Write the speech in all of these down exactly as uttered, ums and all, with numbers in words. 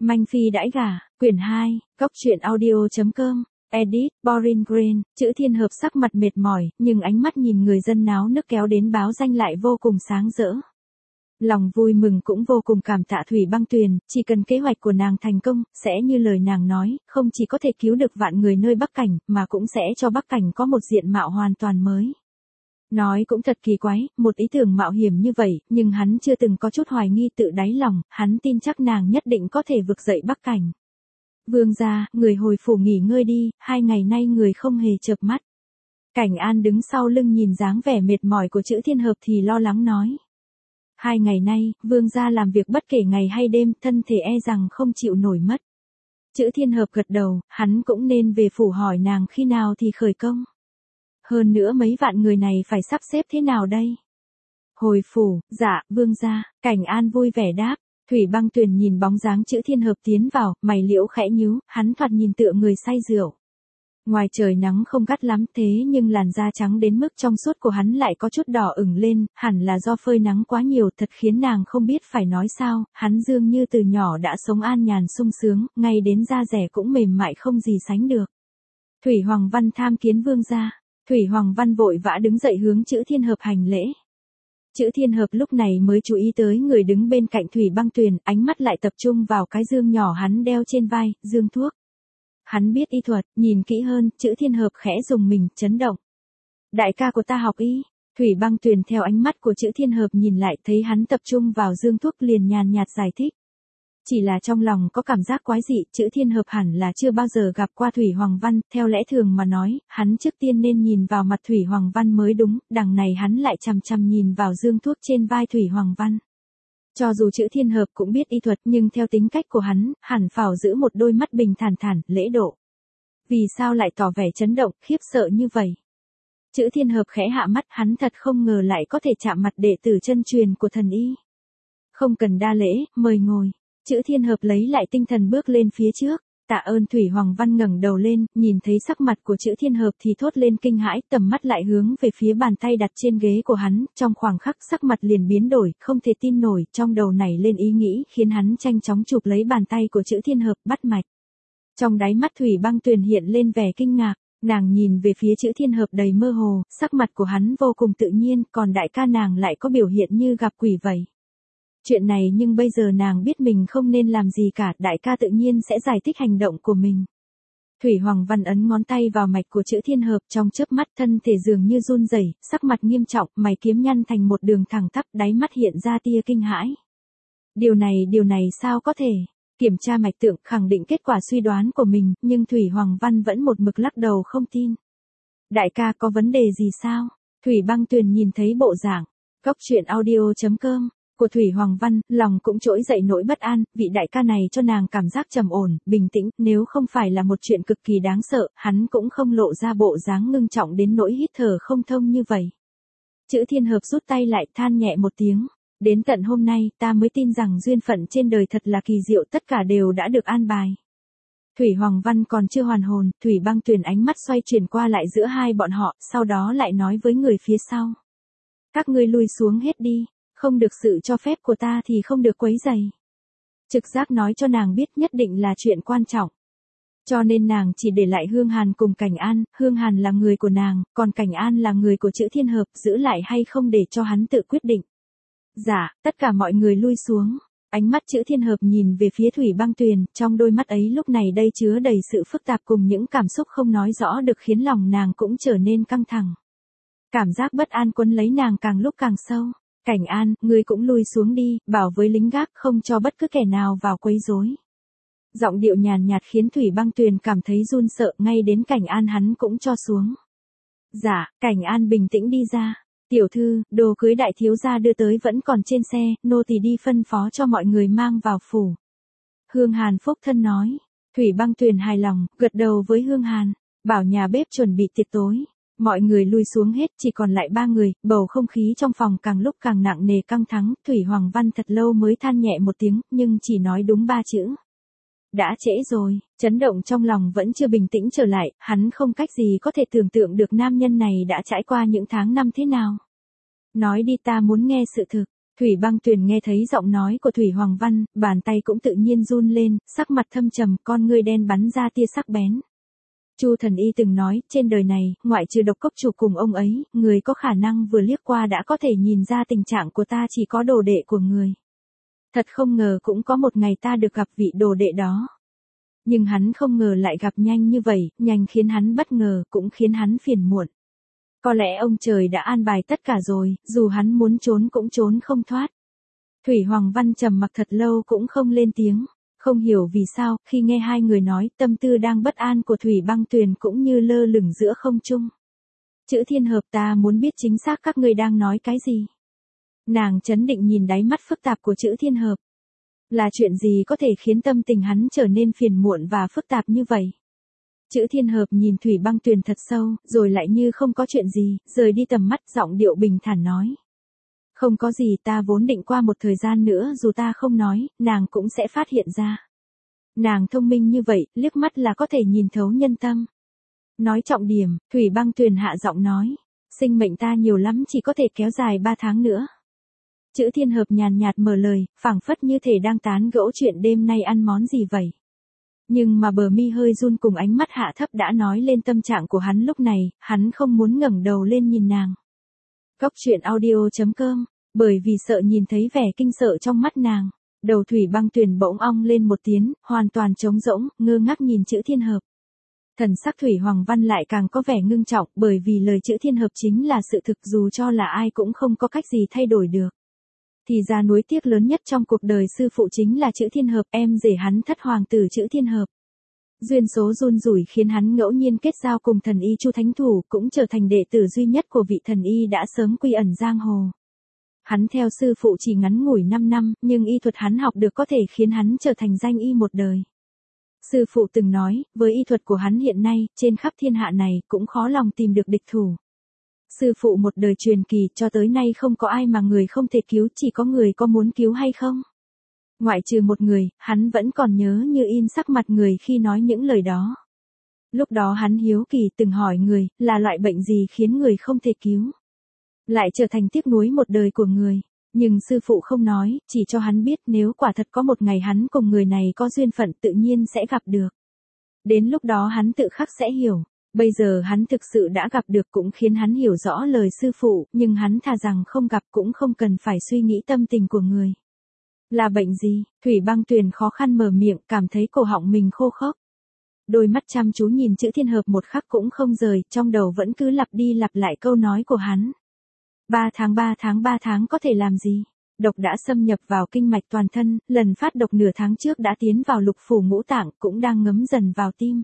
Manh Phi đãi gả, quyển hai, Cóc truyện audio.com, edit, Boring Green, Chữ Thiên Hợp sắc mặt mệt mỏi, nhưng ánh mắt nhìn người dân náo nức kéo đến báo danh lại vô cùng sáng rỡ. Lòng vui mừng cũng vô cùng cảm tạ Thủy Băng Tuyền, chỉ cần kế hoạch của nàng thành công, sẽ như lời nàng nói, không chỉ có thể cứu được vạn người nơi Bắc Cảnh, mà cũng sẽ cho Bắc Cảnh có một diện mạo hoàn toàn mới. Nói cũng thật kỳ quái, một ý tưởng mạo hiểm như vậy, nhưng hắn chưa từng có chút hoài nghi tự đáy lòng, hắn tin chắc nàng nhất định có thể vực dậy Bắc Cảnh. Vương gia, người hồi phủ nghỉ ngơi đi, hai ngày nay người không hề chợp mắt. Cảnh An đứng sau lưng nhìn dáng vẻ mệt mỏi của Chữ Thiên Hợp thì lo lắng nói. Hai ngày nay, vương gia làm việc bất kể ngày hay đêm, thân thể e rằng không chịu nổi mất. Chữ Thiên Hợp gật đầu, hắn cũng nên về phủ hỏi nàng khi nào thì khởi công. Hơn nữa mấy vạn người này phải sắp xếp thế nào đây? Hồi phủ, dạ, vương gia, Cảnh An vui vẻ đáp. Thủy Băng Tuyền nhìn bóng dáng Chữ Thiên Hợp tiến vào, mày liễu khẽ nhíu, hắn thoạt nhìn tựa người say rượu. Ngoài trời nắng không gắt lắm thế nhưng làn da trắng đến mức trong suốt của hắn lại có chút đỏ ửng lên, hẳn là do phơi nắng quá nhiều thật khiến nàng không biết phải nói sao, hắn dường như từ nhỏ đã sống an nhàn sung sướng, ngay đến da rẻ cũng mềm mại không gì sánh được. Thủy Hoàng Văn tham kiến vương gia, Thủy Hoàng Văn vội vã đứng dậy hướng Chữ Thiên Hợp hành lễ. Chữ Thiên Hợp lúc này mới chú ý tới người đứng bên cạnh Thủy Băng Tuyền, ánh mắt lại tập trung vào cái dương nhỏ hắn đeo trên vai, dương thuốc. Hắn biết y thuật, nhìn kỹ hơn, Chữ Thiên Hợp khẽ dùng mình, chấn động. Đại ca của ta học y, Thủy Băng Tuyền theo ánh mắt của Chữ Thiên Hợp nhìn lại thấy hắn tập trung vào dương thuốc liền nhàn nhạt giải thích. Chỉ là trong lòng có cảm giác quái dị, Chữ Thiên Hợp hẳn là chưa bao giờ gặp qua Thủy Hoàng Văn, theo lẽ thường mà nói, hắn trước tiên nên nhìn vào mặt Thủy Hoàng Văn mới đúng, đằng này hắn lại chằm chằm nhìn vào dương thuốc trên vai Thủy Hoàng Văn. Cho dù Chữ Thiên Hợp cũng biết y thuật nhưng theo tính cách của hắn, hẳn phào giữ một đôi mắt bình thản thản, lễ độ. Vì sao lại tỏ vẻ chấn động, khiếp sợ như vậy? Chữ Thiên Hợp khẽ hạ mắt, hắn thật không ngờ lại có thể chạm mặt đệ tử chân truyền của thần y. Không cần đa lễ, mời ngồi. Chữ Thiên Hợp lấy lại tinh thần bước lên phía trước. Tạ ơn. Thủy Hoàng Văn ngẩng đầu lên, nhìn thấy sắc mặt của Chữ Thiên Hợp thì thốt lên kinh hãi, tầm mắt lại hướng về phía bàn tay đặt trên ghế của hắn, trong khoảng khắc sắc mặt liền biến đổi, không thể tin nổi, trong đầu nảy lên ý nghĩ, khiến hắn nhanh chóng chụp lấy bàn tay của Chữ Thiên Hợp, bắt mạch. Trong đáy mắt Thủy Băng Tuyền hiện lên vẻ kinh ngạc, nàng nhìn về phía Chữ Thiên Hợp đầy mơ hồ, sắc mặt của hắn vô cùng tự nhiên, còn đại ca nàng lại có biểu hiện như gặp quỷ vậy. Chuyện này nhưng bây giờ nàng biết mình không nên làm gì cả, đại ca tự nhiên sẽ giải thích hành động của mình. Thủy Hoàng Văn ấn ngón tay vào mạch của Chữ Thiên Hợp, trong chớp mắt thân thể dường như run rẩy, sắc mặt nghiêm trọng, mày kiếm nhăn thành một đường thẳng tắp, đáy mắt hiện ra tia kinh hãi. Điều này, điều này sao có thể? Kiểm tra mạch tượng, khẳng định kết quả suy đoán của mình, nhưng Thủy Hoàng Văn vẫn một mực lắc đầu không tin. Đại ca có vấn đề gì sao? Thủy Băng Tuyền nhìn thấy bộ dạng, Cóc truyện audio.com của Thủy Hoàng Văn, lòng cũng trỗi dậy nỗi bất an, vị đại ca này cho nàng cảm giác trầm ổn, bình tĩnh, nếu không phải là một chuyện cực kỳ đáng sợ, hắn cũng không lộ ra bộ dáng ngưng trọng đến nỗi hít thở không thông như vậy. Chữ Thiên Hợp rút tay lại, than nhẹ một tiếng, đến tận hôm nay ta mới tin rằng duyên phận trên đời thật là kỳ diệu, tất cả đều đã được an bài. Thủy Hoàng Văn còn chưa hoàn hồn, Thủy Băng Tuyền ánh mắt xoay chuyển qua lại giữa hai bọn họ, sau đó lại nói với người phía sau. Các ngươi lui xuống hết đi. Không được sự cho phép của ta thì không được quấy rầy. Trực giác nói cho nàng biết nhất định là chuyện quan trọng. Cho nên nàng chỉ để lại Hương Hàn cùng Cảnh An, Hương Hàn là người của nàng, còn Cảnh An là người của Chữ Thiên Hợp, giữ lại hay không để cho hắn tự quyết định. Dạ, tất cả mọi người lui xuống. Ánh mắt Chữ Thiên Hợp nhìn về phía Thủy Băng Tuyền, trong đôi mắt ấy lúc này đây chứa đầy sự phức tạp cùng những cảm xúc không nói rõ được khiến lòng nàng cũng trở nên căng thẳng. Cảm giác bất an quấn lấy nàng càng lúc càng sâu. Cảnh An, ngươi cũng lui xuống đi, bảo với lính gác không cho bất cứ kẻ nào vào quấy rối. Giọng điệu nhàn nhạt khiến Thủy Băng Tuyền cảm thấy run sợ, ngay đến Cảnh An hắn cũng cho xuống. Dạ, Cảnh An bình tĩnh đi ra. Tiểu thư, đồ cưới đại thiếu gia đưa tới vẫn còn trên xe, nô tỳ đi phân phó cho mọi người mang vào phủ. Hương Hàn phúc thân nói. Thủy Băng Tuyền hài lòng, gật đầu với Hương Hàn, bảo nhà bếp chuẩn bị tiệc tối. Mọi người lui xuống hết, chỉ còn lại ba người, bầu không khí trong phòng càng lúc càng nặng nề căng thẳng, Thủy Hoàng Văn thật lâu mới than nhẹ một tiếng, nhưng chỉ nói đúng ba chữ. Đã trễ rồi, chấn động trong lòng vẫn chưa bình tĩnh trở lại, hắn không cách gì có thể tưởng tượng được nam nhân này đã trải qua những tháng năm thế nào. Nói đi, ta muốn nghe sự thực. Thủy Băng Tuyền nghe thấy giọng nói của Thủy Hoàng Văn, bàn tay cũng tự nhiên run lên, sắc mặt thâm trầm, con ngươi đen bắn ra tia sắc bén. Chu Thần Y từng nói, trên đời này, ngoại trừ Độc Cốc chủ cùng ông ấy, người có khả năng vừa liếc qua đã có thể nhìn ra tình trạng của ta chỉ có đồ đệ của người. Thật không ngờ cũng có một ngày ta được gặp vị đồ đệ đó. Nhưng hắn không ngờ lại gặp nhanh như vậy, nhanh khiến hắn bất ngờ, cũng khiến hắn phiền muộn. Có lẽ ông trời đã an bài tất cả rồi, dù hắn muốn trốn cũng trốn không thoát. Thủy Hoàng Văn trầm mặc thật lâu cũng không lên tiếng. Không hiểu vì sao, khi nghe hai người nói, tâm tư đang bất an của Thủy Băng Tuyền cũng như lơ lửng giữa không trung. Chữ Thiên Hợp, ta muốn biết chính xác các ngươi đang nói cái gì. Nàng chấn định nhìn đáy mắt phức tạp của Chữ Thiên Hợp. Là chuyện gì có thể khiến tâm tình hắn trở nên phiền muộn và phức tạp như vậy? Chữ Thiên Hợp nhìn Thủy Băng Tuyền thật sâu, rồi lại như không có chuyện gì, rời đi tầm mắt, giọng điệu bình thản nói. Không có gì, ta vốn định qua một thời gian nữa dù ta không nói, nàng cũng sẽ phát hiện ra. Nàng thông minh như vậy, liếc mắt là có thể nhìn thấu nhân tâm. Nói trọng điểm, Thủy Băng Tuyền hạ giọng nói. Sinh mệnh ta nhiều lắm, chỉ có thể kéo dài ba tháng nữa. Chữ Thiên Hợp nhàn nhạt mở lời, phảng phất như thể đang tán gẫu chuyện đêm nay ăn món gì vậy. Nhưng mà bờ mi hơi run cùng ánh mắt hạ thấp đã nói lên tâm trạng của hắn lúc này, hắn không muốn ngẩng đầu lên nhìn nàng. Cốc truyện audio chấm com, bởi vì sợ nhìn thấy vẻ kinh sợ trong mắt nàng, đầu Thủy Băng Tuyền bỗng ong lên một tiếng, hoàn toàn trống rỗng, ngơ ngác nhìn Chữ Thiên Hợp. Thần sắc Thủy Hoàng Văn lại càng có vẻ ngưng trọng, bởi vì lời Chữ Thiên Hợp chính là sự thực, dù cho là ai cũng không có cách gì thay đổi được. Thì ra nuối tiếc lớn nhất trong cuộc đời sư phụ chính là Chữ Thiên Hợp, em rể hắn thất hoàng tử Chữ Thiên Hợp. Duyên số run rủi khiến hắn ngẫu nhiên kết giao cùng thần y Chu Thánh Thủ, cũng trở thành đệ tử duy nhất của vị thần y đã sớm quy ẩn giang hồ. Hắn theo sư phụ chỉ ngắn ngủi năm năm, nhưng y thuật hắn học được có thể khiến hắn trở thành danh y một đời. Sư phụ từng nói, với y thuật của hắn hiện nay, trên khắp thiên hạ này, cũng khó lòng tìm được địch thủ. Sư phụ một đời truyền kỳ, cho tới nay không có ai mà người không thể cứu, chỉ có người có muốn cứu hay không. Ngoại trừ một người, hắn vẫn còn nhớ như in sắc mặt người khi nói những lời đó. Lúc đó hắn hiếu kỳ từng hỏi người, là loại bệnh gì khiến người không thể cứu. Lại trở thành tiếc nuối một đời của người. Nhưng sư phụ không nói, chỉ cho hắn biết nếu quả thật có một ngày hắn cùng người này có duyên phận tự nhiên sẽ gặp được. Đến lúc đó hắn tự khắc sẽ hiểu. Bây giờ hắn thực sự đã gặp được cũng khiến hắn hiểu rõ lời sư phụ, nhưng hắn thà rằng không gặp cũng không cần phải suy nghĩ tâm tình của người. Là bệnh gì? Thủy Băng Tuyền khó khăn mở miệng, cảm thấy cổ họng mình khô khốc. Đôi mắt chăm chú nhìn Chữ Thiên Hợp một khắc cũng không rời, trong đầu vẫn cứ lặp đi lặp lại câu nói của hắn. Ba tháng ba tháng ba tháng có thể làm gì? Độc đã xâm nhập vào kinh mạch toàn thân, lần phát độc nửa tháng trước đã tiến vào lục phủ ngũ tạng, cũng đang ngấm dần vào tim.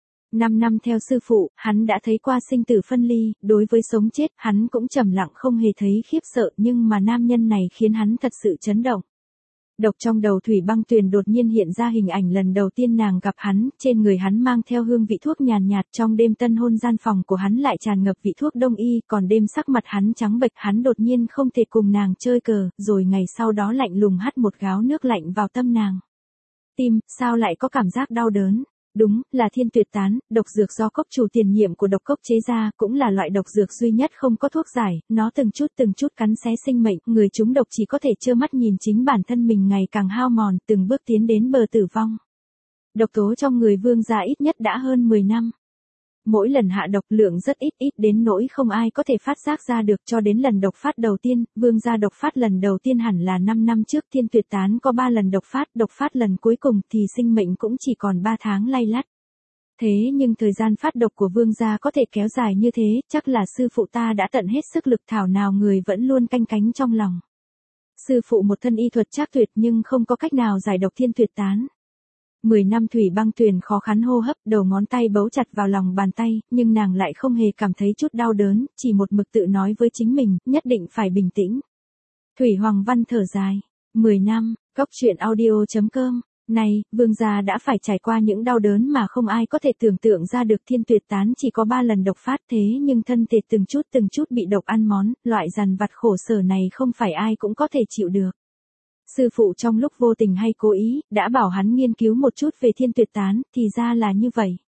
Năm năm theo sư phụ, hắn đã thấy qua sinh tử phân ly, đối với sống chết, hắn cũng trầm lặng không hề thấy khiếp sợ, nhưng mà nam nhân này khiến hắn thật sự chấn động. Độc trong đầu Thủy Băng Tuyền đột nhiên hiện ra hình ảnh lần đầu tiên nàng gặp hắn, trên người hắn mang theo hương vị thuốc nhàn nhạt, trong đêm tân hôn gian phòng của hắn lại tràn ngập vị thuốc đông y, còn đêm sắc mặt hắn trắng bệch, hắn đột nhiên không thể cùng nàng chơi cờ, rồi ngày sau đó lạnh lùng hắt một gáo nước lạnh vào tâm nàng. Tim, sao lại có cảm giác đau đớn? Đúng, là Thiên Tuyệt Tán, độc dược do cốc chủ tiền nhiệm của Độc Cốc chế ra, cũng là loại độc dược duy nhất không có thuốc giải, nó từng chút từng chút cắn xé sinh mệnh, người trúng độc chỉ có thể trơ mắt nhìn chính bản thân mình ngày càng hao mòn, từng bước tiến đến bờ tử vong. Độc tố trong người Vương gia ít nhất đã hơn mười năm. Mỗi lần hạ độc lượng rất ít, ít đến nỗi không ai có thể phát giác ra được, cho đến lần độc phát đầu tiên, Vương gia độc phát lần đầu tiên hẳn là năm năm trước, Thiên Tuyệt Tán có ba lần độc phát, độc phát lần cuối cùng thì sinh mệnh cũng chỉ còn ba tháng lay lắt. Thế nhưng thời gian phát độc của Vương gia có thể kéo dài như thế, chắc là sư phụ ta đã tận hết sức lực, thảo nào người vẫn luôn canh cánh trong lòng. Sư phụ một thân y thuật trác tuyệt nhưng không có cách nào giải độc Thiên Tuyệt Tán. Mười năm Thủy Băng Tuyền khó khăn hô hấp, đầu ngón tay bấu chặt vào lòng bàn tay, nhưng nàng lại không hề cảm thấy chút đau đớn, chỉ một mực tự nói với chính mình, nhất định phải bình tĩnh. Thủy Hoàng Văn thở dài. Mười năm, cốc truyện audio chấm com. Này, Vương gia đã phải trải qua những đau đớn mà không ai có thể tưởng tượng ra được. Thiên Tuyệt Tán chỉ có ba lần độc phát, thế nhưng thân thể từng chút từng chút bị độc ăn mòn, loại dằn vặt khổ sở này không phải ai cũng có thể chịu được. Sư phụ trong lúc vô tình hay cố ý, đã bảo hắn nghiên cứu một chút về Thiên Tuyệt Tán, thì ra là như vậy.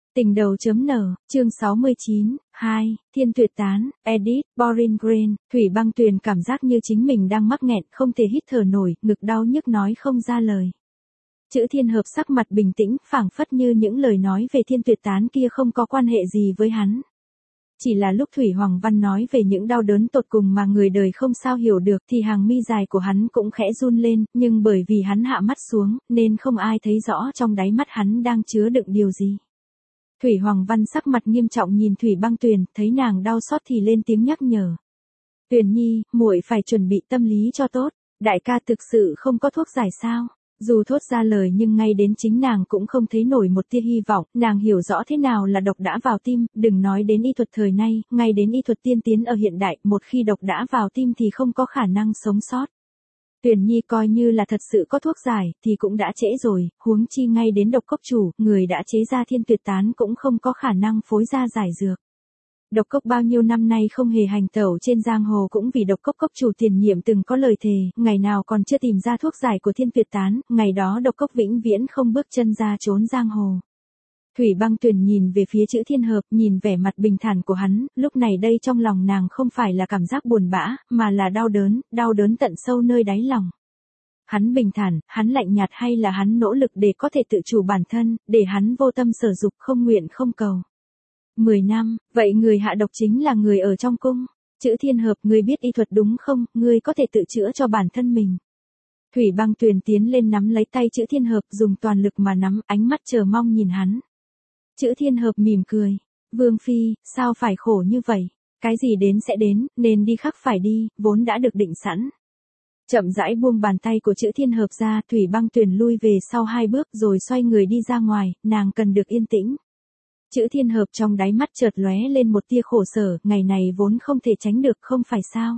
Tình đầu chấm nở, chương sáu mươi chín, hai, Thiên Tuyệt Tán, edit, Boring Green, Thủy Băng Tuyền cảm giác như chính mình đang mắc nghẹn, không thể hít thở nổi, ngực đau nhức nói không ra lời. Chữ Thiên Hợp sắc mặt bình tĩnh, phảng phất như những lời nói về Thiên Tuyệt Tán kia không có quan hệ gì với hắn. Chỉ là lúc Thủy Hoàng Văn nói về những đau đớn tột cùng mà người đời không sao hiểu được thì hàng mi dài của hắn cũng khẽ run lên, nhưng bởi vì hắn hạ mắt xuống, nên không ai thấy rõ trong đáy mắt hắn đang chứa đựng điều gì. Thủy Hoàng Văn sắc mặt nghiêm trọng nhìn Thủy Băng Tuyền, thấy nàng đau xót thì lên tiếng nhắc nhở. Tuyền Nhi, muội phải chuẩn bị tâm lý cho tốt, đại ca thực sự không có thuốc giải sao? Dù thốt ra lời nhưng ngay đến chính nàng cũng không thấy nổi một tia hy vọng, nàng hiểu rõ thế nào là độc đã vào tim, đừng nói đến y thuật thời nay, ngay đến y thuật tiên tiến ở hiện đại, một khi độc đã vào tim thì không có khả năng sống sót. Tuyền Nhi coi như là thật sự có thuốc giải, thì cũng đã trễ rồi, huống chi ngay đến độc cốc chủ, người đã chế ra Thiên Tuyệt Tán cũng không có khả năng phối ra giải dược. Độc cốc bao nhiêu năm nay không hề hành tẩu trên giang hồ cũng vì độc cốc cốc chủ tiền nhiệm từng có lời thề, ngày nào còn chưa tìm ra thuốc giải của Thiên Tuyệt Tán, ngày đó độc cốc vĩnh viễn không bước chân ra trốn giang hồ. Thủy Băng Tuyền nhìn về phía chữ Thiên Hợp, nhìn vẻ mặt bình thản của hắn, lúc này đây trong lòng nàng không phải là cảm giác buồn bã, mà là đau đớn, đau đớn tận sâu nơi đáy lòng. Hắn bình thản, hắn lạnh nhạt hay là hắn nỗ lực để có thể tự chủ bản thân, để hắn vô tâm sở dục không nguyện không cầu. Mười năm, vậy người hạ độc chính là người ở trong cung. Chữ Thiên Hợp, ngươi biết y thuật đúng không, ngươi có thể tự chữa cho bản thân mình. Thủy Băng Tuyền tiến lên nắm lấy tay chữ Thiên Hợp dùng toàn lực mà nắm, ánh mắt chờ mong nhìn hắn. Chữ Thiên Hợp mỉm cười. Vương Phi, sao phải khổ như vậy? Cái gì đến sẽ đến, nên đi khắc phải đi, vốn đã được định sẵn. Chậm rãi buông bàn tay của chữ Thiên Hợp ra, Thủy Băng Tuyền lui về sau hai bước rồi xoay người đi ra ngoài, nàng cần được yên tĩnh. Chữ Thiên Hợp trong đáy mắt chợt lóe lên một tia khổ sở, ngày này vốn không thể tránh được không phải sao.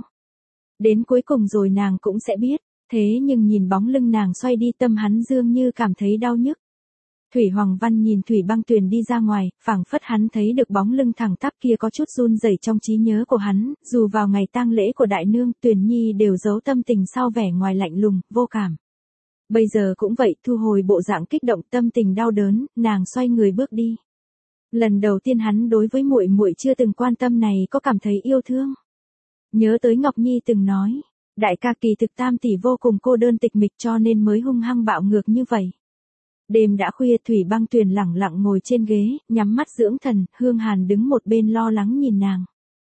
Đến cuối cùng rồi nàng cũng sẽ biết, thế nhưng nhìn bóng lưng nàng xoay đi tâm hắn dường như cảm thấy đau nhức. Thủy Hoàng Văn nhìn Thủy Băng Tuyền đi ra ngoài, phảng phất hắn thấy được bóng lưng thẳng tắp kia có chút run rẩy trong trí nhớ của hắn, dù vào ngày tang lễ của đại nương, Tuyền Nhi đều giấu tâm tình sau vẻ ngoài lạnh lùng, vô cảm. Bây giờ cũng vậy, thu hồi bộ dạng kích động tâm tình đau đớn, nàng xoay người bước đi. Lần đầu tiên hắn đối với muội muội chưa từng quan tâm này có cảm thấy yêu thương. Nhớ tới Ngọc Nhi từng nói, đại ca kỳ thực tam tỷ vô cùng cô đơn tịch mịch cho nên mới hung hăng bạo ngược như vậy. Đêm đã khuya, Thủy Băng Tuyền lẳng lặng ngồi trên ghế, nhắm mắt dưỡng thần, Hương Hàn đứng một bên lo lắng nhìn nàng.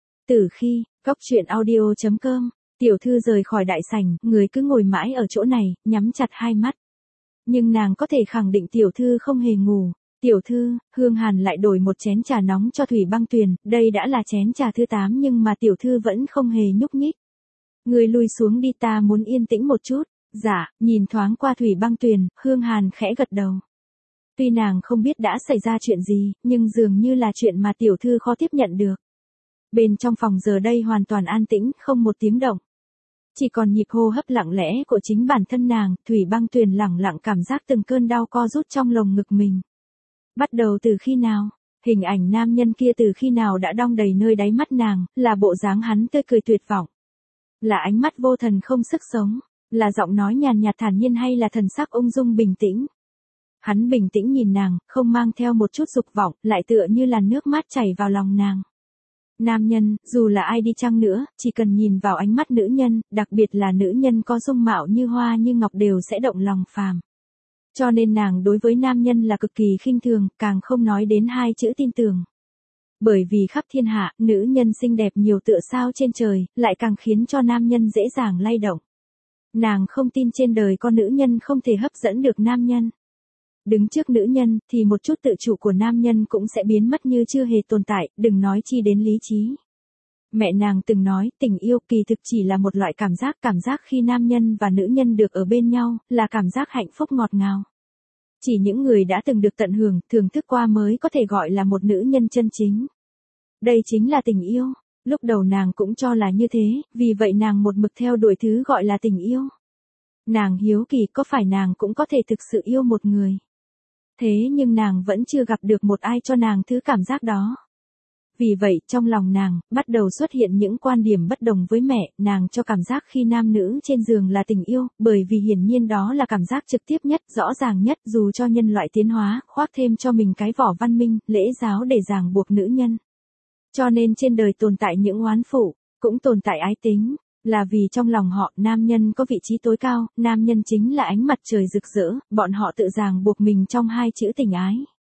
Từ khi, cốc truyện audio chấm com, tiểu thư rời khỏi đại sảnh, người cứ ngồi mãi ở chỗ này, nhắm chặt hai mắt. Nhưng nàng có thể khẳng định tiểu thư không hề ngủ. Tiểu thư, Hương Hàn lại đổi một chén trà nóng cho Thủy Băng Tuyền, đây đã là chén trà thứ tám nhưng mà tiểu thư vẫn không hề nhúc nhích. Người lùi xuống đi, ta muốn yên tĩnh một chút. Dạ, nhìn thoáng qua Thủy Băng Tuyền, Hương Hàn khẽ gật đầu. Tuy nàng không biết đã xảy ra chuyện gì, nhưng dường như là chuyện mà tiểu thư khó tiếp nhận được. Bên trong phòng giờ đây hoàn toàn an tĩnh, không một tiếng động. Chỉ còn nhịp hô hấp lặng lẽ của chính bản thân nàng, Thủy Băng Tuyền lẳng lặng cảm giác từng cơn đau co rút trong lồng ngực mình. Bắt đầu từ khi nào? Hình ảnh nam nhân kia từ khi nào đã đong đầy nơi đáy mắt nàng, là bộ dáng hắn tươi cười tuyệt vọng. Là ánh mắt vô thần không sức sống, là giọng nói nhàn nhạt thản nhiên hay là thần sắc ung dung bình tĩnh. Hắn bình tĩnh nhìn nàng, không mang theo một chút dục vọng, lại tựa như là nước mát chảy vào lòng nàng. Nam nhân, dù là ai đi chăng nữa, chỉ cần nhìn vào ánh mắt nữ nhân, đặc biệt là nữ nhân có dung mạo như hoa như ngọc đều sẽ động lòng phàm. Cho nên nàng đối với nam nhân là cực kỳ khinh thường, càng không nói đến hai chữ tin tưởng. Bởi vì khắp thiên hạ, nữ nhân xinh đẹp nhiều tựa sao trên trời, lại càng khiến cho nam nhân dễ dàng lay động. Nàng không tin trên đời có nữ nhân không thể hấp dẫn được nam nhân. Đứng trước nữ nhân, thì một chút tự chủ của nam nhân cũng sẽ biến mất như chưa hề tồn tại, đừng nói chi đến lý trí. Mẹ nàng từng nói, tình yêu kỳ thực chỉ là một loại cảm giác, cảm giác khi nam nhân và nữ nhân được ở bên nhau, là cảm giác hạnh phúc ngọt ngào. Chỉ những người đã từng được tận hưởng, thưởng thức qua mới có thể gọi là một nữ nhân chân chính. Đây chính là tình yêu. Lúc đầu nàng cũng cho là như thế, vì vậy nàng một mực theo đuổi thứ gọi là tình yêu. Nàng hiếu kỳ có phải nàng cũng có thể thực sự yêu một người. Thế nhưng nàng vẫn chưa gặp được một ai cho nàng thứ cảm giác đó. Vì vậy, trong lòng nàng, bắt đầu xuất hiện những quan điểm bất đồng với mẹ, nàng cho cảm giác khi nam nữ trên giường là tình yêu, bởi vì hiển nhiên đó là cảm giác trực tiếp nhất, rõ ràng nhất, dù cho nhân loại tiến hóa, khoác thêm cho mình cái vỏ văn minh, lễ giáo để ràng buộc nữ nhân. Cho nên trên đời tồn tại những oán phụ, cũng tồn tại ái tính, là vì trong lòng họ, nam nhân có vị trí tối cao, nam nhân chính là ánh mặt trời rực rỡ, bọn họ tự ràng buộc mình trong hai chữ tình ái.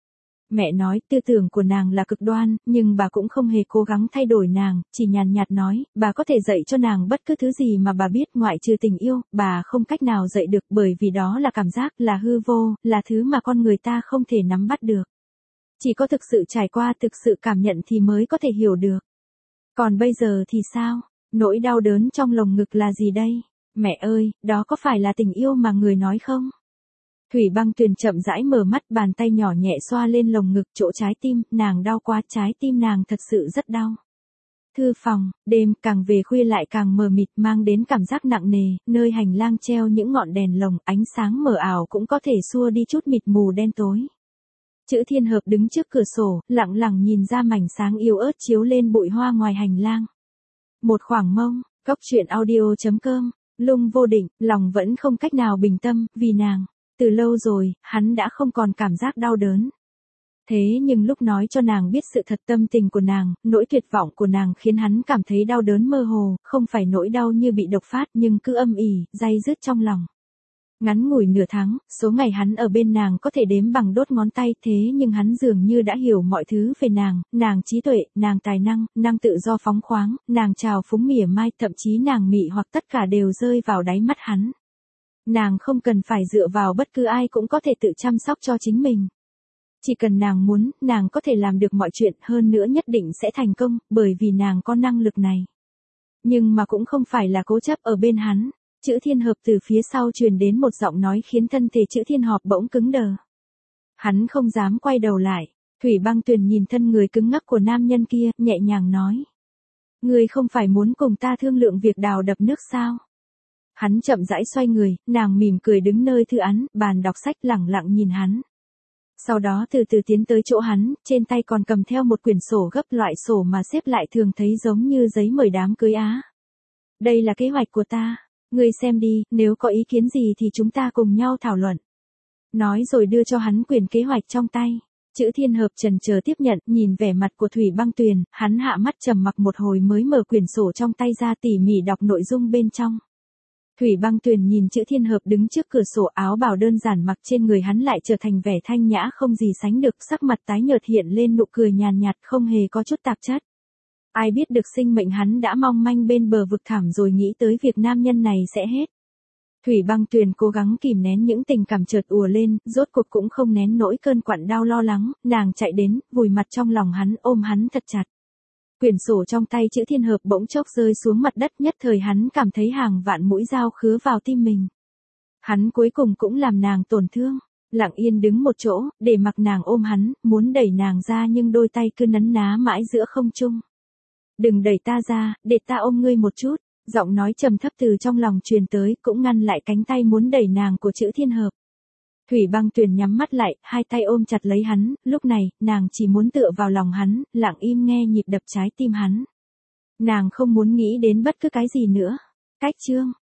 Mẹ nói, tư tưởng của nàng là cực đoan, nhưng bà cũng không hề cố gắng thay đổi nàng, chỉ nhàn nhạt nói, bà có thể dạy cho nàng bất cứ thứ gì mà bà biết ngoại trừ tình yêu, bà không cách nào dạy được bởi vì đó là cảm giác, là hư vô, là thứ mà con người ta không thể nắm bắt được. Chỉ có thực sự trải qua, thực sự cảm nhận thì mới có thể hiểu được. Còn bây giờ thì sao? Nỗi đau đớn trong lồng ngực là gì đây? Mẹ ơi, đó có phải là tình yêu mà người nói không? Thủy Băng Tuyền chậm rãi mở mắt, bàn tay nhỏ nhẹ xoa lên lồng ngực, chỗ trái tim, nàng đau quá, trái tim nàng thật sự rất đau. Thư phòng, đêm càng về khuya lại càng mờ mịt, mang đến cảm giác nặng nề, nơi hành lang treo những ngọn đèn lồng, ánh sáng mờ ảo cũng có thể xua đi chút mịt mù đen tối. Chữ Thiên Hợp đứng trước cửa sổ, lặng lặng nhìn ra mảnh sáng yếu ớt chiếu lên bụi hoa ngoài hành lang. Một khoảng mông, Cốc Truyện Audio chấm com, Lung Vô Định, lòng vẫn không cách nào bình tâm, vì nàng. Từ lâu rồi, hắn đã không còn cảm giác đau đớn. Thế nhưng lúc nói cho nàng biết sự thật tâm tình của nàng, nỗi tuyệt vọng của nàng khiến hắn cảm thấy đau đớn mơ hồ, không phải nỗi đau như bị độc phát nhưng cứ âm ỉ, day dứt trong lòng. Ngắn ngủi nửa tháng, số ngày hắn ở bên nàng có thể đếm bằng đốt ngón tay, thế nhưng hắn dường như đã hiểu mọi thứ về nàng, nàng trí tuệ, nàng tài năng, nàng tự do phóng khoáng, nàng trào phúng mỉa mai, thậm chí nàng mị hoặc tất cả đều rơi vào đáy mắt hắn. Nàng không cần phải dựa vào bất cứ ai cũng có thể tự chăm sóc cho chính mình. Chỉ cần nàng muốn, nàng có thể làm được mọi chuyện, hơn nữa nhất định sẽ thành công, bởi vì nàng có năng lực này. Nhưng mà cũng không phải là cố chấp ở bên hắn. Chữ Thiên Hợp từ phía sau truyền đến một giọng nói khiến thân thể Chữ Thiên Hợp bỗng cứng đờ. Hắn không dám quay đầu lại. Thủy Băng Tuyền nhìn thân người cứng ngắc của nam nhân kia, nhẹ nhàng nói. Ngươi không phải muốn cùng ta thương lượng việc đào đập nước sao? Hắn chậm rãi xoay người, nàng mỉm cười đứng nơi thư án, bàn đọc sách lẳng lặng nhìn hắn. Sau đó từ từ tiến tới chỗ hắn, trên tay còn cầm theo một quyển sổ gấp, loại sổ mà xếp lại thường thấy giống như giấy mời đám cưới á. Đây là kế hoạch của ta. Ngươi xem đi, nếu có ý kiến gì thì chúng ta cùng nhau thảo luận. Nói rồi đưa cho hắn quyển kế hoạch trong tay. Chữ Thiên Hợp chần chờ tiếp nhận, nhìn vẻ mặt của Thủy Băng Tuyền, hắn hạ mắt trầm mặc một hồi mới mở quyển sổ trong tay ra, tỉ mỉ đọc nội dung bên trong. Thủy Băng Tuyền nhìn Chữ Thiên Hợp đứng trước cửa sổ, áo bào đơn giản mặc trên người hắn lại trở thành vẻ thanh nhã không gì sánh được, sắc mặt tái nhợt hiện lên nụ cười nhàn nhạt không hề có chút tạp chất. Ai biết được sinh mệnh hắn đã mong manh bên bờ vực thẳm rồi nghĩ tới việc nam nhân này sẽ hết. Thủy Băng Tuyền cố gắng kìm nén những tình cảm chợt ùa lên, rốt cuộc cũng không nén nổi cơn quặn đau lo lắng, nàng chạy đến, vùi mặt trong lòng hắn, ôm hắn thật chặt. Quyển sổ trong tay Chữ Thiên Hợp bỗng chốc rơi xuống mặt đất, nhất thời hắn cảm thấy hàng vạn mũi dao khứa vào tim mình. Hắn cuối cùng cũng làm nàng tổn thương, lặng yên đứng một chỗ, để mặc nàng ôm hắn, muốn đẩy nàng ra nhưng đôi tay cứ nấn ná mãi giữa không trung. Đừng đẩy ta ra, để ta ôm ngươi một chút, giọng nói trầm thấp từ trong lòng truyền tới, cũng ngăn lại cánh tay muốn đẩy nàng của Chữ Thiên Hợp. Thủy Băng Tuyền nhắm mắt lại, hai tay ôm chặt lấy hắn, lúc này, nàng chỉ muốn tựa vào lòng hắn, lặng im nghe nhịp đập trái tim hắn. Nàng không muốn nghĩ đến bất cứ cái gì nữa. Cách chương